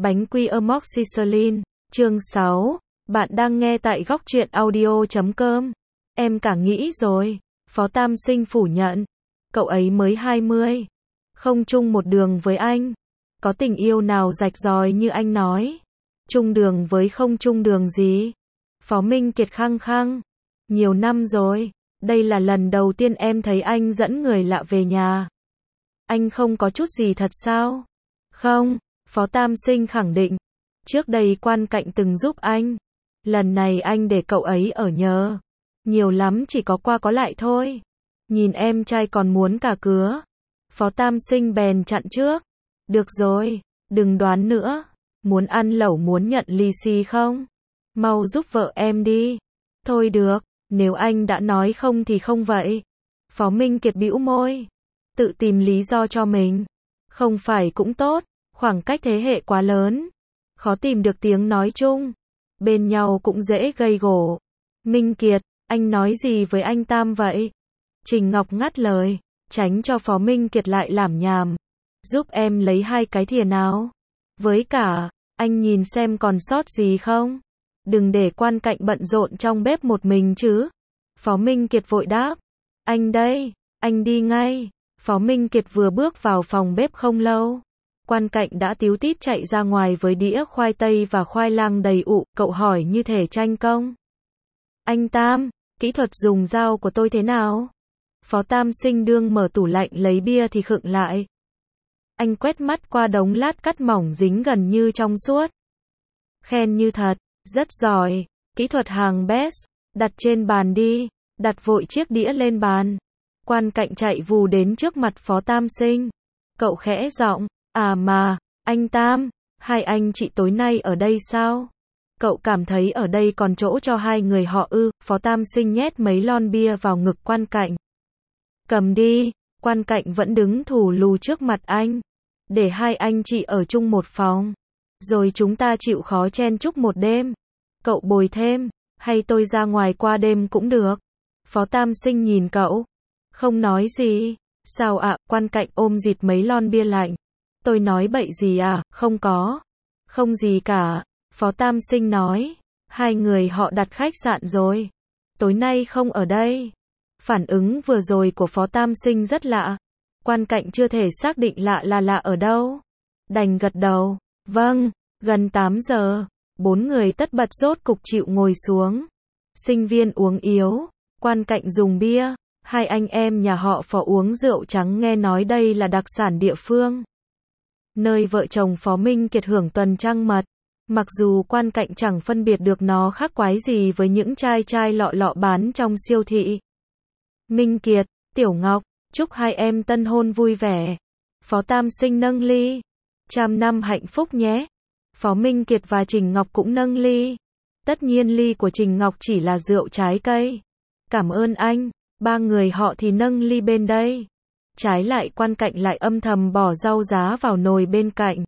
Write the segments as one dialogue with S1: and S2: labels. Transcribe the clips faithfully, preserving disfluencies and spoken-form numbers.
S1: Bánh quy amoxicillin, chương sáu. Bạn đang nghe tại góc truyện audio chấm com. Em cả nghĩ rồi. Phó Tam Sinh phủ nhận. Cậu ấy mới hai mươi. Không chung một đường với anh. Có tình yêu nào rạch ròi như anh nói. Chung đường với không chung đường gì. Phó Minh Kiệt khăng khăng. Nhiều năm rồi. Đây là lần đầu tiên em thấy anh dẫn người lạ về nhà. Anh không có chút gì thật sao? Không. Phó Tam Sinh khẳng định. Trước đây Quan Cạnh từng giúp anh. Lần này anh để cậu ấy ở nhờ. Nhiều lắm chỉ có qua có lại thôi. Nhìn em trai còn muốn cả cứa. Phó Tam Sinh bèn chặn trước. Được rồi, đừng đoán nữa. Muốn ăn lẩu muốn nhận lì xì không? Mau giúp vợ em đi. Thôi được, nếu anh đã nói không thì không vậy. Phó Minh Kiệt bĩu môi. Tự tìm lý do cho mình. Không phải cũng tốt. Khoảng cách thế hệ quá lớn. Khó tìm được tiếng nói chung. Bên nhau cũng dễ gây gổ. Minh Kiệt, anh nói gì với anh Tam vậy? Trình Ngọc ngắt lời, tránh cho Phó Minh Kiệt lại làm nhảm. Giúp em lấy hai cái thìa nào. Với cả, anh nhìn xem còn sót gì không? Đừng để Quan Cạnh bận rộn trong bếp một mình chứ. Phó Minh Kiệt vội đáp. Anh đây, anh đi ngay. Phó Minh Kiệt vừa bước vào phòng bếp không lâu. Quan Cạnh đã tíu tít chạy ra ngoài với đĩa khoai tây và khoai lang đầy ụ, cậu hỏi như thể tranh công. Anh Tam, kỹ thuật dùng dao của tôi thế nào? Phó Tam Sinh đương mở tủ lạnh lấy bia thì khựng lại. Anh quét mắt qua đống lát cắt mỏng dính gần như trong suốt. Khen như thật, rất giỏi, kỹ thuật hàng best, đặt trên bàn đi, đặt vội chiếc đĩa lên bàn. Quan Cạnh chạy vù đến trước mặt Phó Tam Sinh. Cậu khẽ giọng. À mà, anh Tam, hai anh chị tối nay ở đây sao? Cậu cảm thấy ở đây còn chỗ cho hai người họ ư? Phó Tam Sinh nhét mấy lon bia vào ngực Quan Cạnh. Cầm đi, Quan Cạnh vẫn đứng thù lù trước mặt anh. Để hai anh chị ở chung một phòng. Rồi chúng ta chịu khó chen chúc một đêm. Cậu bồi thêm, hay tôi ra ngoài qua đêm cũng được. Phó Tam Sinh nhìn cậu. Không nói gì. Sao ạ? Quan Cạnh ôm dịt mấy lon bia lạnh. Tôi nói bậy gì à? Không có. Không gì cả. Phó Tam Sinh nói. Hai người họ đặt khách sạn rồi. Tối nay không ở đây. Phản ứng vừa rồi của Phó Tam Sinh rất lạ. Quan Cạnh chưa thể xác định lạ là lạ ở đâu. Đành gật đầu. Vâng, gần tám giờ. Bốn người tất bật rốt cục chịu ngồi xuống. Sinh viên uống yếu. Quan Cạnh dùng bia. Hai anh em nhà họ Phó uống rượu trắng, nghe nói đây là đặc sản địa phương. Nơi vợ chồng Phó Minh Kiệt hưởng tuần trăng mật. Mặc dù Quan Cạnh chẳng phân biệt được nó khác quái gì với những chai chai lọ lọ bán trong siêu thị. Minh Kiệt, Tiểu Ngọc, chúc hai em tân hôn vui vẻ. Phó Tam Sinh nâng ly. Trăm năm hạnh phúc nhé. Phó Minh Kiệt và Trình Ngọc cũng nâng ly. Tất nhiên ly của Trình Ngọc chỉ là rượu trái cây. Cảm ơn anh. Ba người họ thì nâng ly bên đây. Trái lại Quan Cạnh lại âm thầm bỏ rau giá vào nồi bên cạnh.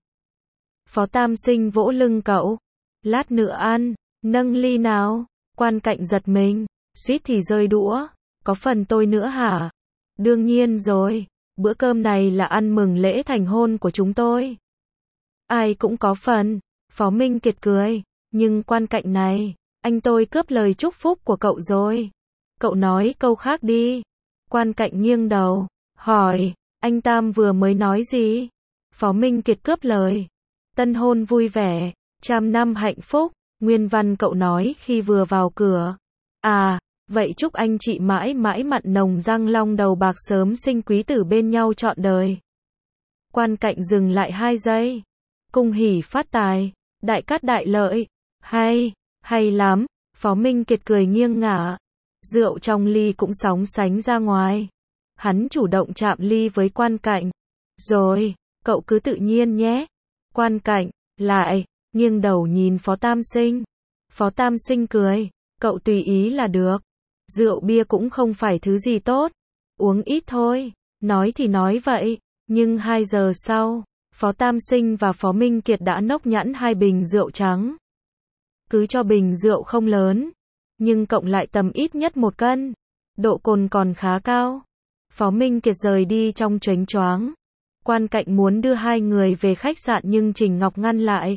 S1: Phó Tam Sinh vỗ lưng cậu. Lát nữa ăn, nâng ly nào. Quan Cạnh giật mình, suýt thì rơi đũa. Có phần tôi nữa hả? Đương nhiên rồi, bữa cơm này là ăn mừng lễ thành hôn của chúng tôi. Ai cũng có phần. Phó Minh Kiệt cười. Nhưng Quan Cạnh này, anh tôi cướp lời chúc phúc của cậu rồi. Cậu nói câu khác đi. Quan Cạnh nghiêng đầu. Hỏi, anh Tam vừa mới nói gì? Phó Minh Kiệt cướp lời. Tân hôn vui vẻ, trăm năm hạnh phúc, nguyên văn cậu nói khi vừa vào cửa. À, vậy chúc anh chị mãi mãi mặn nồng răng long đầu bạc sớm sinh quý tử bên nhau trọn đời. Quan Cạnh dừng lại hai giây. Cung hỉ phát tài, đại cát đại lợi. Hay, hay lắm. Phó Minh Kiệt cười nghiêng ngả. Rượu trong ly cũng sóng sánh ra ngoài. Hắn chủ động chạm ly với Quan Cạnh. Rồi, cậu cứ tự nhiên nhé. Quan Cạnh, lại, nghiêng đầu nhìn Phó Tam Sinh. Phó Tam Sinh cười. Cậu tùy ý là được. Rượu bia cũng không phải thứ gì tốt. Uống ít thôi. Nói thì nói vậy. Nhưng hai giờ sau, Phó Tam Sinh và Phó Minh Kiệt đã nốc nhẵn hai bình rượu trắng. Cứ cho bình rượu không lớn. Nhưng cộng lại tầm ít nhất một cân. Độ cồn còn khá cao. Phó Minh Kiệt rời đi trong chớnh choáng. Quan Cạnh muốn đưa hai người về khách sạn nhưng Trình Ngọc ngăn lại.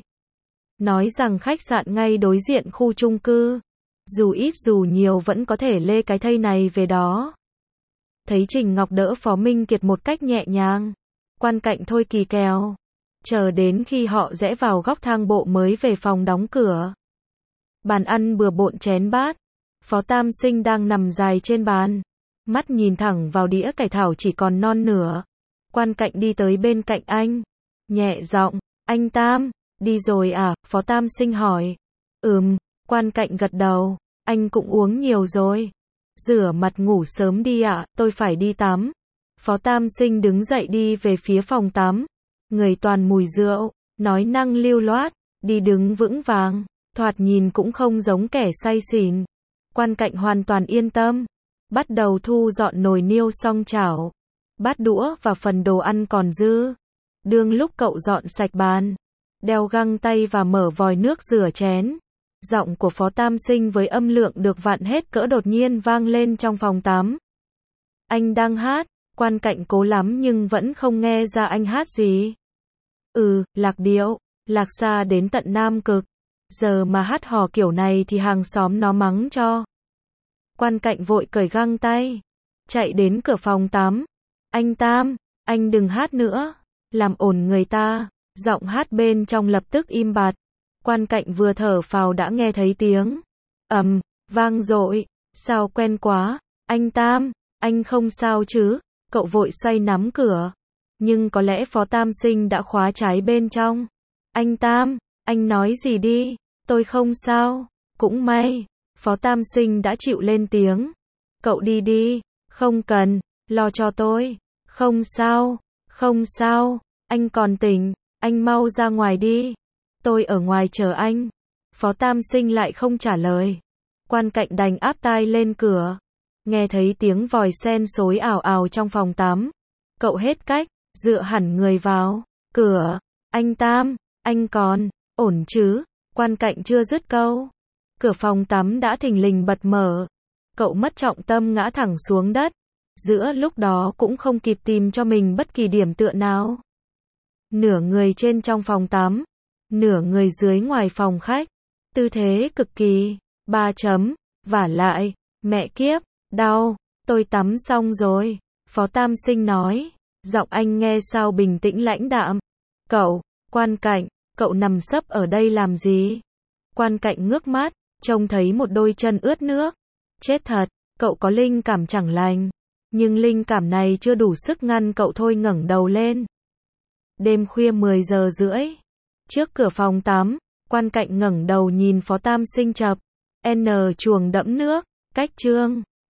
S1: Nói rằng khách sạn ngay đối diện khu chung cư. Dù ít dù nhiều vẫn có thể lê cái thây này về đó. Thấy Trình Ngọc đỡ Phó Minh Kiệt một cách nhẹ nhàng. Quan Cạnh thôi kỳ kèo. Chờ đến khi họ rẽ vào góc thang bộ mới về phòng đóng cửa. Bàn ăn bừa bộn chén bát. Phó Tam Sinh đang nằm dài trên bàn. Mắt nhìn thẳng vào đĩa cải thảo chỉ còn non nửa. Quan Cạnh đi tới bên cạnh anh. Nhẹ giọng, anh Tam, đi rồi à? Phó Tam Sinh hỏi. Ừm, Quan Cạnh gật đầu. Anh cũng uống nhiều rồi. Rửa mặt ngủ sớm đi ạ, à, tôi phải đi tắm. Phó Tam Sinh đứng dậy đi về phía phòng tắm. Người toàn mùi rượu, nói năng lưu loát, đi đứng vững vàng, thoạt nhìn cũng không giống kẻ say xỉn. Quan Cạnh hoàn toàn yên tâm. Bắt đầu thu dọn nồi niêu xong chảo. Bát đũa và phần đồ ăn còn dư. Đương lúc cậu dọn sạch bàn, đeo găng tay và mở vòi nước rửa chén. Giọng của Phó Tam Sinh với âm lượng được vặn hết cỡ đột nhiên vang lên trong phòng tắm. Anh đang hát, Quan Cạnh cố lắm nhưng vẫn không nghe ra anh hát gì. Ừ, lạc điệu, lạc xa đến tận Nam Cực. Giờ mà hát hò kiểu này thì hàng xóm nó mắng cho. Quan Cạnh vội cởi găng tay, chạy đến cửa phòng tắm. Anh Tam, anh đừng hát nữa, làm ồn người ta. Giọng hát bên trong lập tức im bặt. Quan Cạnh vừa thở phào đã nghe thấy tiếng ầm vang dội. Sao quen quá. Anh Tam, anh không sao chứ? Cậu vội xoay nắm cửa. Nhưng có lẽ Phó Tam Sinh đã khóa trái bên trong. Anh Tam, anh nói gì đi? Tôi không sao. Cũng may, Phó Tam Sinh đã chịu lên tiếng. Cậu đi đi, không cần, lo cho tôi. Không sao, không sao, anh còn tỉnh, anh mau ra ngoài đi. Tôi ở ngoài chờ anh. Phó Tam Sinh lại không trả lời. Quan Cạnh đành áp tai lên cửa. Nghe thấy tiếng vòi sen xối ào ào trong phòng tắm. Cậu hết cách, dựa hẳn người vào cửa. Anh Tam, anh còn ổn chứ? Quan Cạnh chưa dứt câu. Cửa phòng tắm đã thình lình bật mở. Cậu mất trọng tâm ngã thẳng xuống đất. Giữa lúc đó cũng không kịp tìm cho mình bất kỳ điểm tựa nào. Nửa người trên trong phòng tắm, nửa người dưới ngoài phòng khách. Tư thế cực kỳ. Ba chấm. Vả lại, mẹ kiếp, đau. Tôi tắm xong rồi. Phó Tam Sinh nói. Giọng anh nghe sao bình tĩnh lãnh đạm. Cậu, Quan Cạnh, cậu nằm sấp ở đây làm gì? Quan Cạnh ngước mắt, trông thấy một đôi chân ướt nước. Chết thật, cậu có linh cảm chẳng lành. Nhưng linh cảm này chưa đủ sức ngăn cậu thôi ngẩng đầu lên. Đêm khuya mười giờ rưỡi. Trước cửa phòng tắm, Quan Cạnh ngẩng đầu nhìn Phó Tam Sinh chập. N chuồng đẫm nước, cách chương.